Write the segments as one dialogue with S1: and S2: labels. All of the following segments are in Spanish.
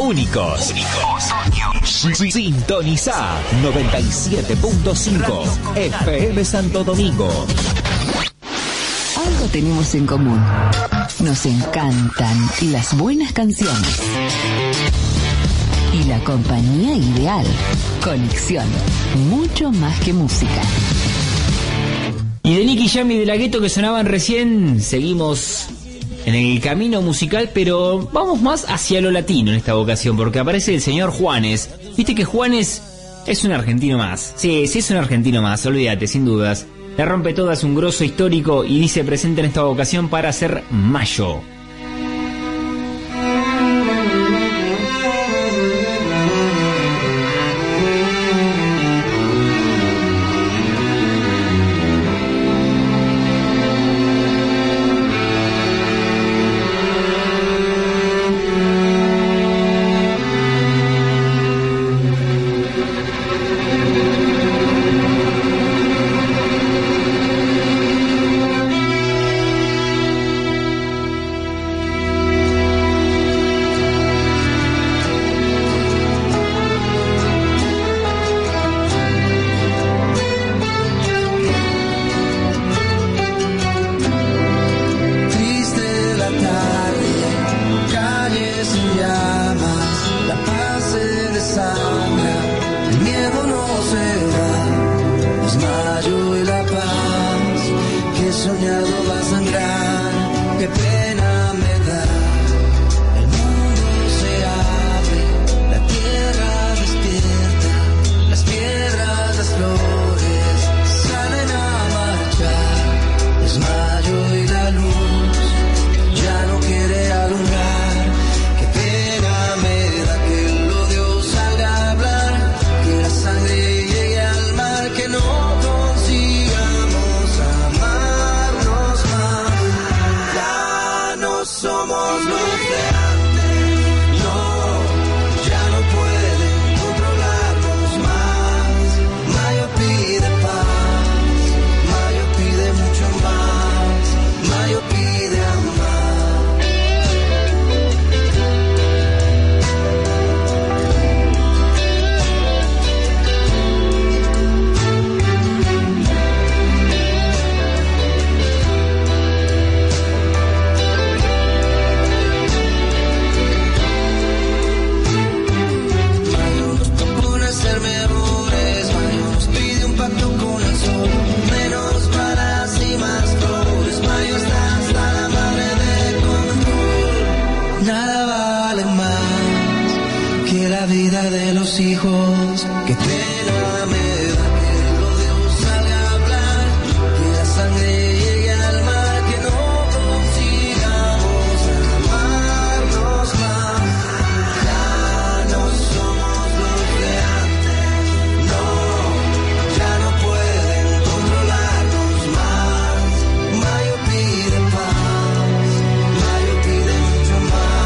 S1: únicos. Sintoniza 97.5 FM Santo Domingo.
S2: Algo tenemos en común. Nos encantan las buenas canciones. Y la compañía ideal. Conexión. Mucho más que música.
S3: Y de Nicky Jam y de La Ghetto que sonaban recién, seguimos en el camino musical, pero vamos más hacia lo latino en esta ocasión, porque aparece el señor Juanes. Viste que Juanes es un argentino más. Sí, es un argentino más, olvídate, sin dudas. La rompe toda, es un grosso histórico y dice presente en esta ocasión para hacer Mayo.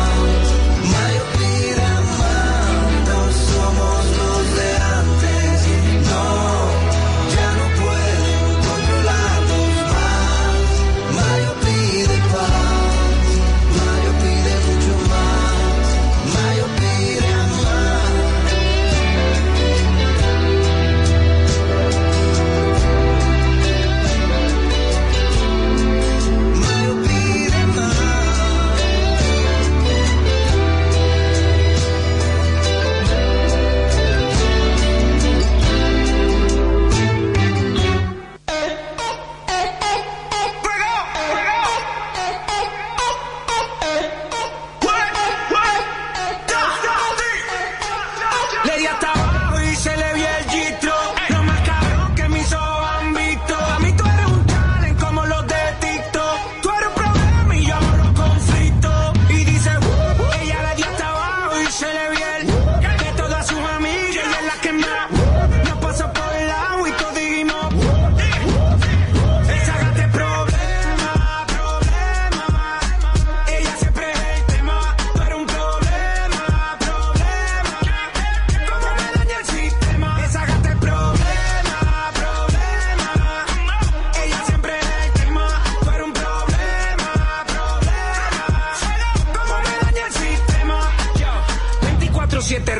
S4: Somos los de antes.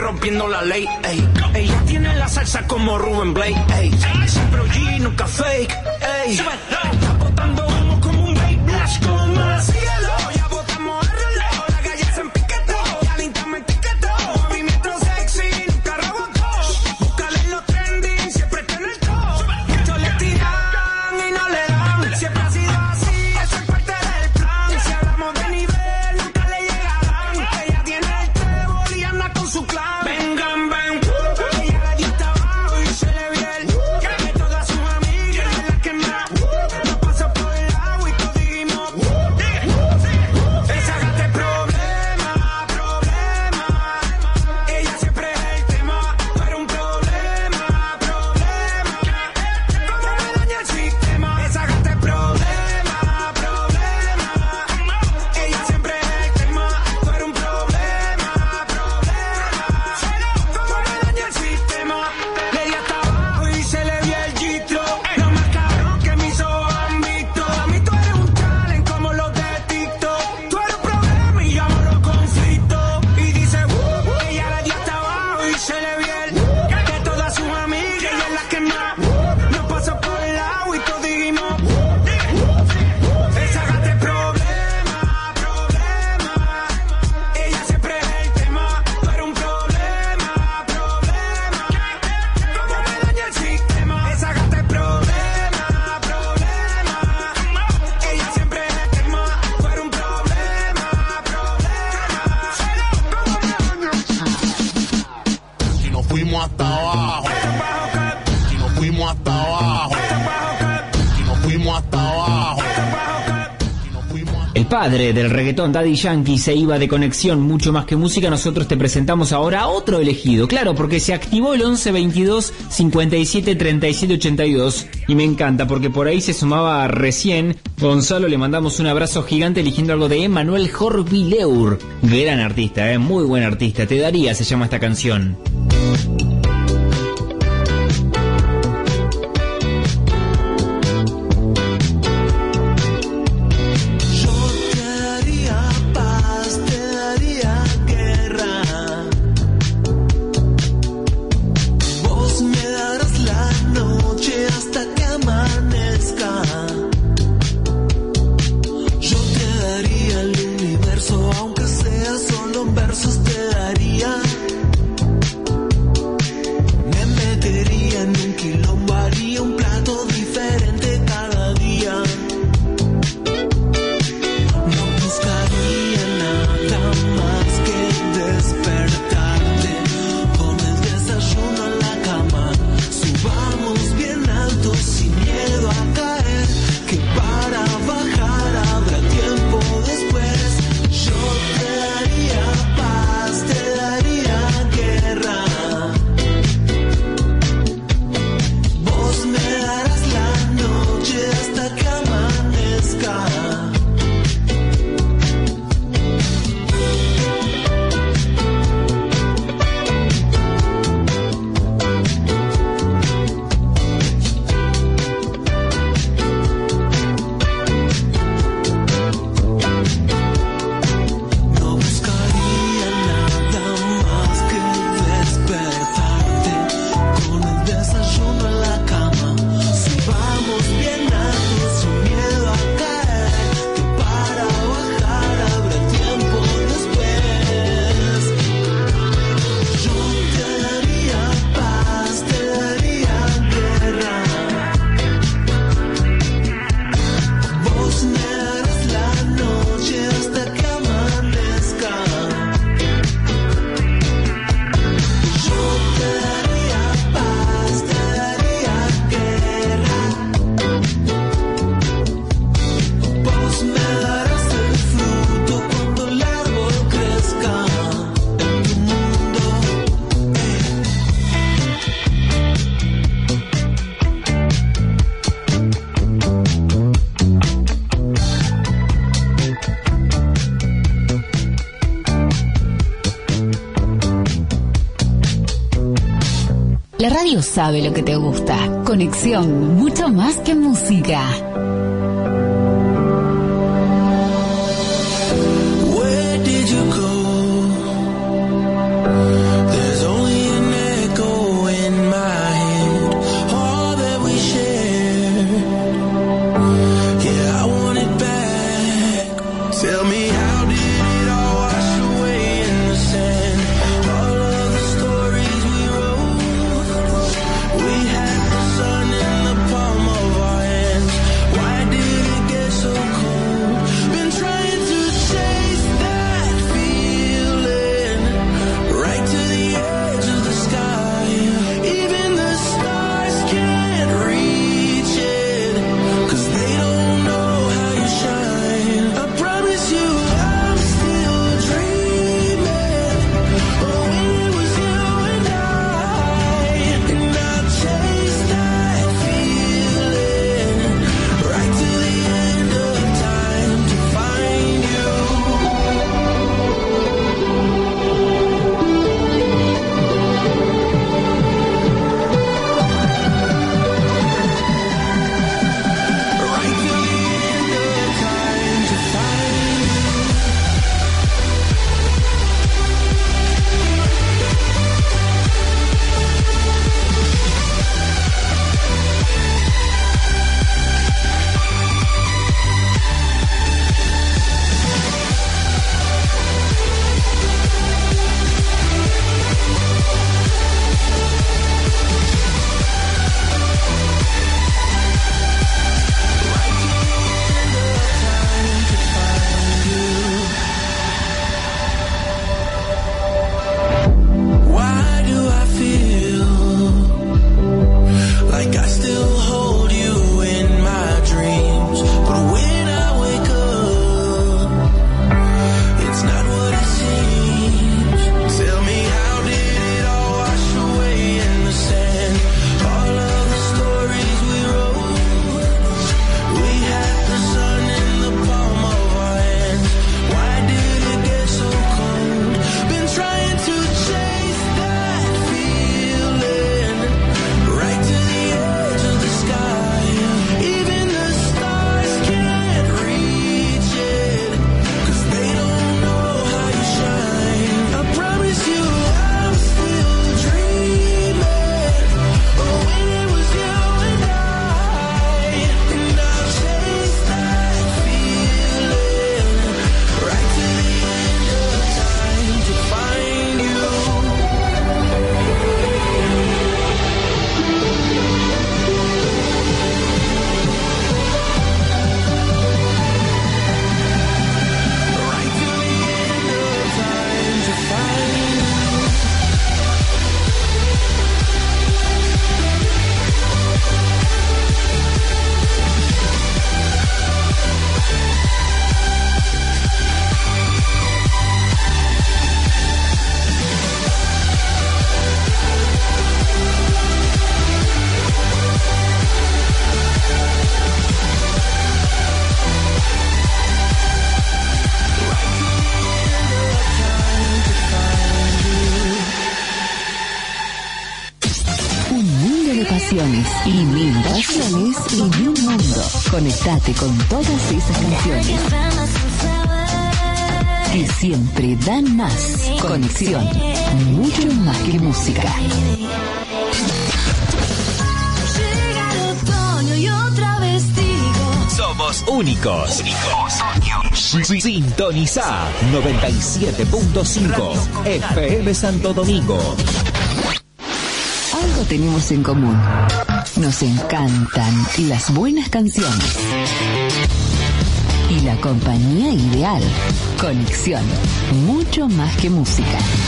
S4: rompiendo la ley, ey. Ella tiene la salsa como Rubén Blake, ey. Siempre OG, nunca fake, ey. Está botando humo como un vape, blush con más cielo. Ya botamos el reloj, la calle se empiquetó. Ya Linta me etiquetó, movimiento sexy, nunca rebotó. Búscale en los trending, siempre está en el top. Muchos le tiran y no le dan. Siempre ha sido así, eso es parte del plan. Si hablamos de nivel, nunca le llegarán. Ella tiene el trébol y anda con su clan. Vengan, ven, ella la dio hasta abajo y se le vio el que todas sus amigas es la que más nos pasó por el agua y todos dijimos esa gata es problema, problema. Ella siempre es el tema, pero un problema, problema. Como me daña el sistema. Esa gata es problema, problema. Ella siempre es el tema, pero un problema, problema. Como me daña el sistema. Le di hasta abajo y se le vio el gistro. Lo más cabrón que mis ojos han visto. A mí tú eres un talent como los de TikTok. Tú eres un problema y yo amo los conflictos. Y dice, ella le dio hasta abajo y se le vio el que todas sus amigas ella es la que más nos pasó por el agua y todos dijimos esa gata es problema, problema. Ella siempre es el tema, pero un problema, problema. Como me daña el sistema. Esa gata es problema, problema. Ella siempre es el tema, pero un problema, problema.
S5: Si nos fuimos hasta abajo, si nos fuimos hasta abajo, si nos fuimos hasta abajo, si nos fuimos hasta
S3: El padre del reggaetón, Daddy Yankee, se iba de conexión mucho más que música. Nosotros te presentamos ahora a otro elegido. Claro, porque se activó el 11 22 57 37 82. Y me encanta porque por ahí se sumaba recién Gonzalo. Le mandamos un abrazo gigante eligiendo algo de Emmanuel Jorvileur. Gran artista, muy buen artista. Te daría, se llama esta canción.
S6: Yo te daría paz, te daría guerra. Vos me darás la noche hasta que amanezca. Yo te daría el universo, aunque sea solo en versos te daría. Me metería en un quilombo, haría un plato diferente cada día. No buscaría nada más que despertarte con el desayuno en la cama. Subamos bien alto sin miedo a caer, que para bajar habrá tiempo después. Yo te daría paz, te daría guerra. Vos me darás la noche hasta que amanezca. No buscaría nada más que despertarte con el desayuno en la cama. Subamos bien alto sin miedo a caer, que para bajar habrá tiempo después. Yo te daría paz, te daría guerra. Vos me darás la noche hasta que amanezca. Yo te daría paz, te daría guerra. Vos me darás el fruto cuando el árbol crezca en tu mundo.
S2: La radio sabe lo que te gusta. Conexión, mucho más que música.
S6: Where did you go? There's
S2: canciones y mil versiones y de un mundo. Conectate con todas esas canciones que siempre dan más. Conexión, mucho más que música.
S6: Llega el otoño y otra vez digo,
S1: Somos únicos. Sintoniza 97.5 FM Santo Domingo.
S2: Algo tenemos en común. Nos encantan las buenas canciones. Y la compañía ideal. Conexión, mucho más que música.